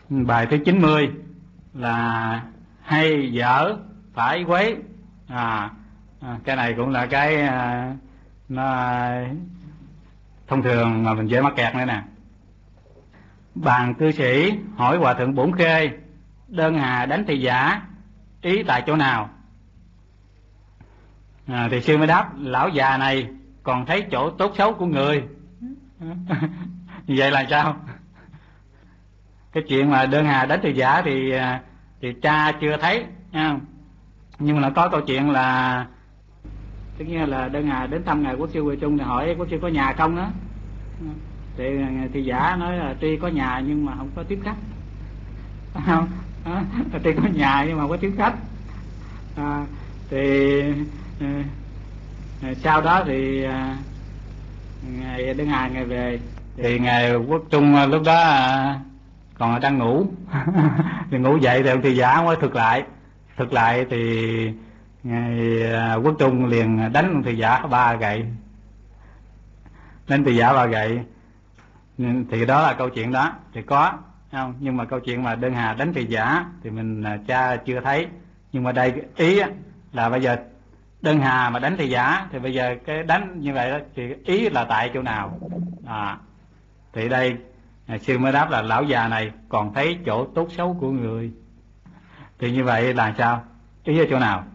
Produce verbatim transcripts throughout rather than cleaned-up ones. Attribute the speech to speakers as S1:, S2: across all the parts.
S1: Bài thứ chín mươi là hay dở phải quấy. à, à cái này cũng là cái à, nó thông thường mà mình dễ mắc kẹt nữa nè. Bàn cư sĩ hỏi hòa thượng Bổn Khê: đơn hà đánh thị giả, ý tại chỗ nào? À, thì sư mới đáp: lão già này còn thấy chỗ tốt xấu của người. Như vậy là sao? Cái chuyện mà đơn hà đánh thị giả thì thì cha chưa thấy nha. Nhưng mà nó có câu chuyện là tất nhiên là đơn hà đến thăm ngài Quốc sư Huệ Trung thì hỏi Quốc sư có nhà không đó. Thì thị giả nói là tuy có nhà nhưng mà không có tiếp khách. Không, tuy có nhà nhưng mà không có tiếp khách. À, thì sau đó thì ngài đơn hà ngài về thì ngài Quốc Trung lúc đó còn đang ngủ. Thì ngủ dậy thì ông thị giả mới thực lại thực lại thì ngài Quốc Trung liền đánh ông thị giả ba gậy, đánh thị giả ba gậy. Thì đó là câu chuyện đó thì có không? Nhưng mà câu chuyện mà đơn hà đánh thị giả thì mình cha chưa thấy. Nhưng mà đây ý là bây giờ đơn hà mà đánh thị giả thì bây giờ cái đánh như vậy đó thì ý là tại chỗ nào? À, thì đây sư mới đáp là lão già này còn thấy chỗ tốt xấu của người. Thì như vậy là sao? Ý ở chỗ nào?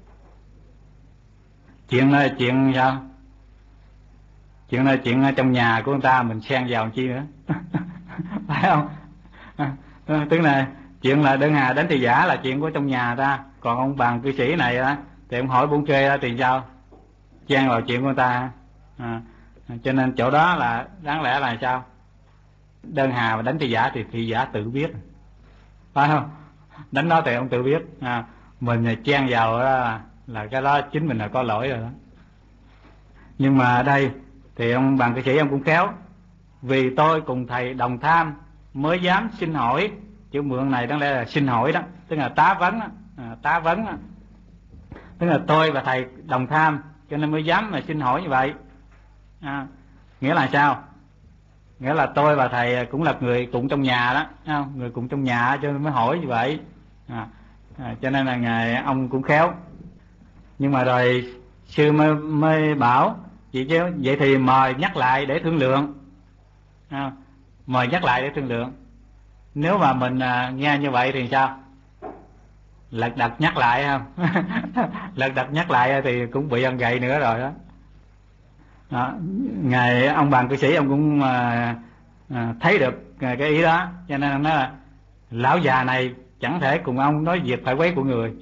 S1: Chuyện là chuyện sao? Chuyện là chuyện ở trong nhà của người ta mình xen vào làm chi nữa. Phải không? À, tức là chuyện là đơn hà đánh thị giả là chuyện của trong nhà ta. Còn ông bàn cư sĩ này á thì ông hỏi Bổn Khê thì sao? Chen vào chuyện của người ta. À, cho nên chỗ đó là đáng lẽ là sao? Đơn hà mà đánh thị giả thì thị giả tự biết, phải không? Đánh đó thì ông tự biết. À, mình chen vào đó là cái đó chính mình là có lỗi rồi đó. Nhưng mà ở đây thì ông bàn cư sĩ ông cũng khéo: vì tôi cùng thầy đồng tham mới dám xin hỏi. Chữ mượn này đáng lẽ là xin hỏi đó, tức là tá vấn đó. À, tá vấn đó. Tức là tôi và thầy đồng tham cho nên mới dám mà xin hỏi như vậy. À, nghĩa là sao? Nghĩa là tôi và thầy cũng là người cùng trong nhà đó, không? Người cùng trong nhà cho nên mới hỏi như vậy. À, à, cho nên là ngài ông cũng khéo. Nhưng mà rồi sư mới, mới bảo vậy chứ vậy thì mời nhắc lại để thương lượng. À, mời nhắc lại để thương lượng. Nếu mà mình à, nghe như vậy thì sao? Lật đật nhắc lại không? Lật đật nhắc lại thì cũng bị ăn gậy nữa rồi đó. Đó, ngài ông bàn cư sĩ ông cũng à, à, thấy được cái ý đó, cho nên nói là lão già này chẳng thể cùng ông nói việc phải quấy của người.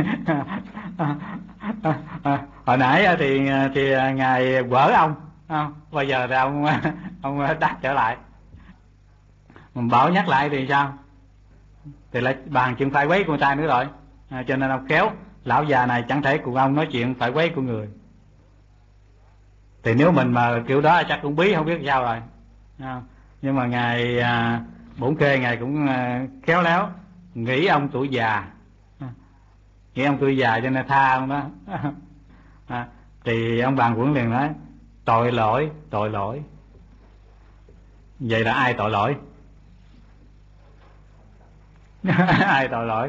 S1: À, hồi nãy thì thì ngài quở ông, không? Bây giờ thì ông ông đáp trở lại, mình bảo nhắc lại thì sao? Thì lại bàn chuyện phải quấy của người ta nữa rồi. À, cho nên ông khéo, lão già này chẳng thể cùng ông nói chuyện phải quấy của người. Thì nếu mình mà kiểu đó chắc cũng bí không biết sao rồi. À, nhưng mà ngài à, Bổn Khê ngài cũng à, khéo léo, nghĩ ông tuổi già, à, nghĩ ông tuổi già cho nên tha ông đó. À, thì ông bàn Quẩn liền nói: tội lỗi, tội lỗi. Vậy là ai tội lỗi? Ai tội lỗi?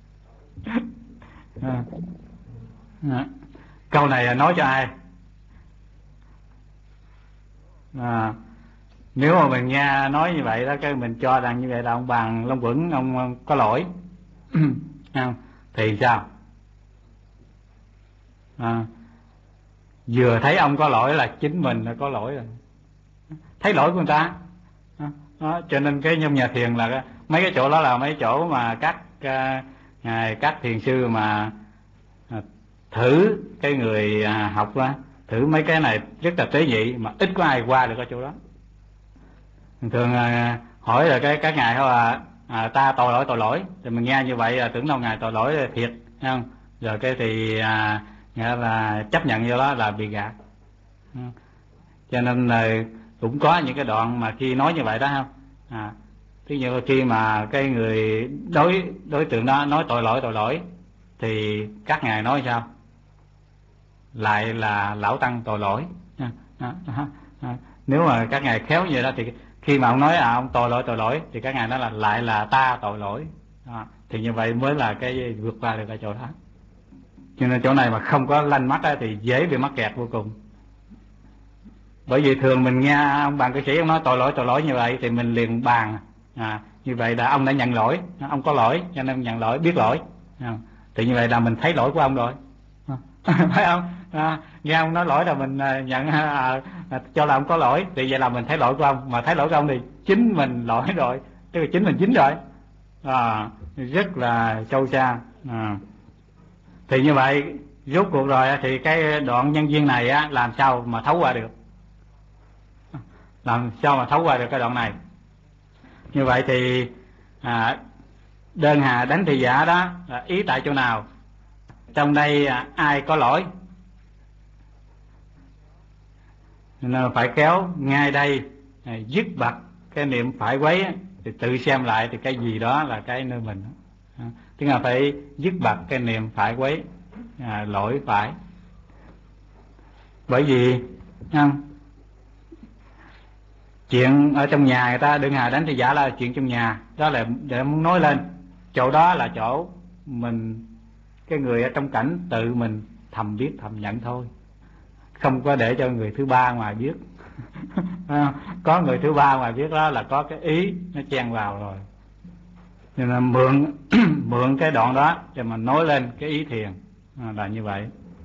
S1: À, à, câu này là nói cho ai? À, nếu mà mình nghe nói như vậy đó, cái mình cho rằng như vậy là ông bàn Long Quẩn ông có lỗi. À, thì sao? À, vừa thấy ông có lỗi là chính mình là có lỗi rồi, thấy lỗi của người ta. Đó, cho nên cái trong nhà thiền là mấy cái chỗ đó là mấy chỗ mà các ngài các thiền sư mà thử cái người học đó, thử mấy cái này rất là tế nhị, mà ít có ai qua được cái chỗ đó. Thường hỏi là cái các ngài thôi là à, ta tội lỗi tội lỗi, thì mình nghe như vậy là tưởng đâu ngài tội lỗi thiệt, thấy không? Rồi cái thì à, nghĩa là chấp nhận vô đó là bị gạt. Cho nên là cũng có những cái đoạn mà khi nói như vậy đó, không? À, ví dụ khi mà cái người đối đối tượng đó nói tội lỗi tội lỗi thì các ngài nói sao? Lại là lão tăng tội lỗi. À, à, à, à. Nếu mà các ngài khéo như vậy đó thì khi mà ông nói à ông tội lỗi tội lỗi thì các ngài nói là lại là ta tội lỗi. À, thì như vậy mới là cái vượt qua được cái chỗ đó. Cho nên chỗ này mà không có lanh mắt thì dễ bị mắc kẹt vô cùng. Bởi vì thường mình nghe ông bạn cư sĩ ông nói tội lỗi tội lỗi như vậy thì mình liền bàn à, như vậy là ông đã nhận lỗi, ông có lỗi cho nên nhận lỗi, biết lỗi à, thì như vậy là mình thấy lỗi của ông rồi phải không? À, nghe ông nói lỗi là mình nhận à, à, cho là ông có lỗi thì vậy là mình thấy lỗi của ông, mà thấy lỗi của ông thì chính mình lỗi rồi, tức là chính mình dính rồi à, rất là sâu xa à. Thì như vậy rốt cuộc rồi thì cái đoạn nhân duyên này á, làm sao mà thấu qua được, làm sao mà thấu qua được cái đoạn này. Như vậy thì à, đơn hà đánh thị giả đó là ý tại chỗ nào? Trong đây à, ai có lỗi nên phải kéo ngay đây à, dứt bật cái niệm phải quấy á, thì tự xem lại thì cái gì đó là cái nơi mình à, tức là phải dứt bật cái niệm phải quấy à, lỗi phải. Bởi vì không? Chuyện ở trong nhà người ta đừng hà đánh thị giả là chuyện trong nhà, đó là để muốn nói lên chỗ đó là chỗ mình, cái người ở trong cảnh tự mình thầm biết thầm nhận thôi, không có để cho người thứ ba ngoài biết có người thứ ba ngoài biết đó là có cái ý nó chen vào rồi, nên là mượn mượn cái đoạn đó để mà nói lên cái ý thiền à, là như vậy.